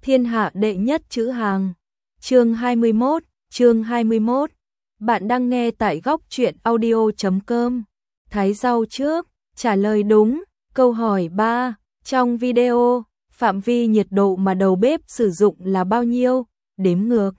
Thiên hạ đệ nhất chữ hàng. Chương 21. Bạn đang nghe tại góc truyện audio.com. Thái rau trước, trả lời đúng. Câu hỏi 3. Trong video, phạm vi nhiệt độ mà đầu bếp sử dụng là bao nhiêu? Đếm ngược.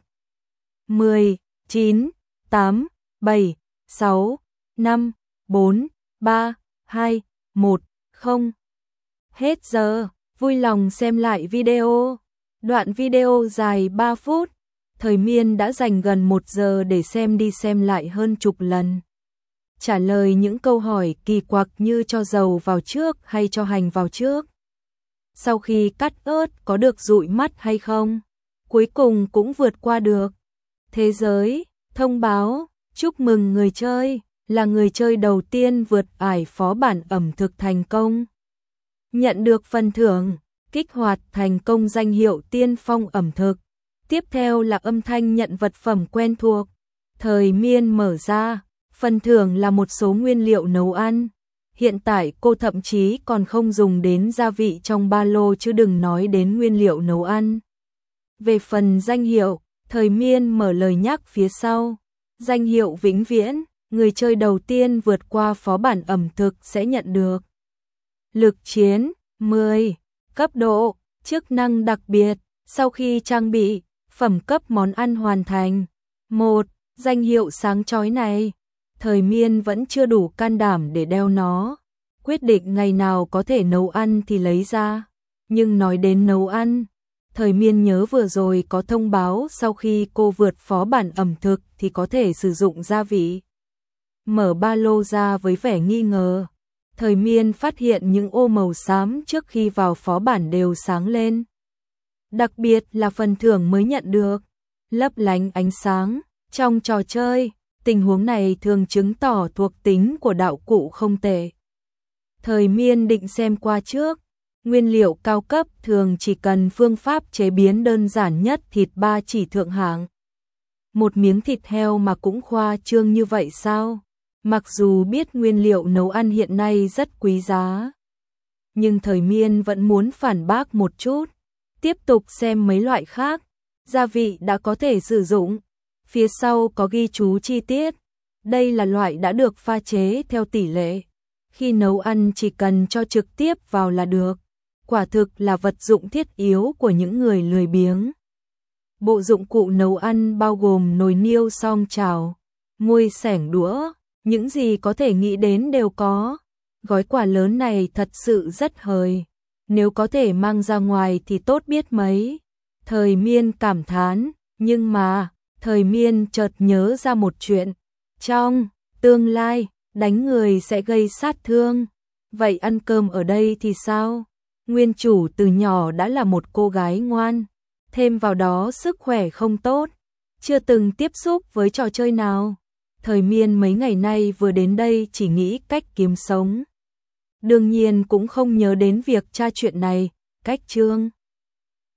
10, 9, 8, 7, 6, 5, 4, 3, 2, 1, 0. Hết giờ, vui lòng xem lại video. Đoạn video dài 3 phút, Thời Miên đã dành gần 1 giờ để xem đi xem lại hơn chục lần. Trả lời những câu hỏi kỳ quặc như cho dầu vào trước hay cho hành vào trước. Sau khi cắt ớt có được dụi mắt hay không? Cuối cùng cũng vượt qua được. Thế giới, thông báo, chúc mừng người chơi, là người chơi đầu tiên vượt ải phó bản ẩm thực thành công. Nhận được phần thưởng, kích hoạt thành công danh hiệu tiên phong ẩm thực. Tiếp theo là âm thanh nhận vật phẩm quen thuộc. Thời Miên mở ra, phần thưởng là một số nguyên liệu nấu ăn. Hiện tại cô thậm chí còn không dùng đến gia vị trong ba lô chứ đừng nói đến nguyên liệu nấu ăn. Về phần danh hiệu, Thời Miên mở lời nhắc phía sau. Danh hiệu vĩnh viễn, người chơi đầu tiên vượt qua phó bản ẩm thực sẽ nhận được. Lực chiến 10, cấp độ, chức năng đặc biệt, sau khi trang bị, phẩm cấp món ăn hoàn thành. 1. Danh hiệu sáng chói này, Thời Miên vẫn chưa đủ can đảm để đeo nó. Quyết định ngày nào có thể nấu ăn thì lấy ra. Nhưng nói đến nấu ăn, Thời Miên nhớ vừa rồi có thông báo sau khi cô vượt phó bản ẩm thực thì có thể sử dụng gia vị. Mở ba lô ra với vẻ nghi ngờ. Thời Miên phát hiện những ô màu xám trước khi vào phó bản đều sáng lên. Đặc biệt là phần thưởng mới nhận được, lấp lánh ánh sáng. Trong trò chơi, tình huống này thường chứng tỏ thuộc tính của đạo cụ không tệ. Thời Miên định xem qua trước. Nguyên liệu cao cấp thường chỉ cần phương pháp chế biến đơn giản nhất thịt ba chỉ thượng hạng. Một miếng thịt heo mà cũng khoa trương như vậy sao? Mặc dù biết nguyên liệu nấu ăn hiện nay rất quý giá, nhưng Thời Miên vẫn muốn phản bác một chút. Tiếp tục xem mấy loại khác. Gia vị đã có thể sử dụng. Phía sau có ghi chú chi tiết. Đây là loại đã được pha chế theo tỷ lệ. Khi nấu ăn chỉ cần cho trực tiếp vào là được. Quả thực là vật dụng thiết yếu của những người lười biếng. Bộ dụng cụ nấu ăn bao gồm nồi niêu xoong chảo, muôi xẻng đũa, những gì có thể nghĩ đến đều có. Gói quà lớn này thật sự rất hời. Nếu có thể mang ra ngoài thì tốt biết mấy. Thời Miên cảm thán, nhưng mà, Thời Miên chợt nhớ ra một chuyện. Trong tương lai, đánh người sẽ gây sát thương. Vậy ăn cơm ở đây thì sao? Nguyên chủ từ nhỏ đã là một cô gái ngoan. Thêm vào đó sức khỏe không tốt. Chưa từng tiếp xúc với trò chơi nào. Thời Miên mấy ngày nay vừa đến đây chỉ nghĩ cách kiếm sống. Đương nhiên cũng không nhớ đến việc tra chuyện này. Cách chương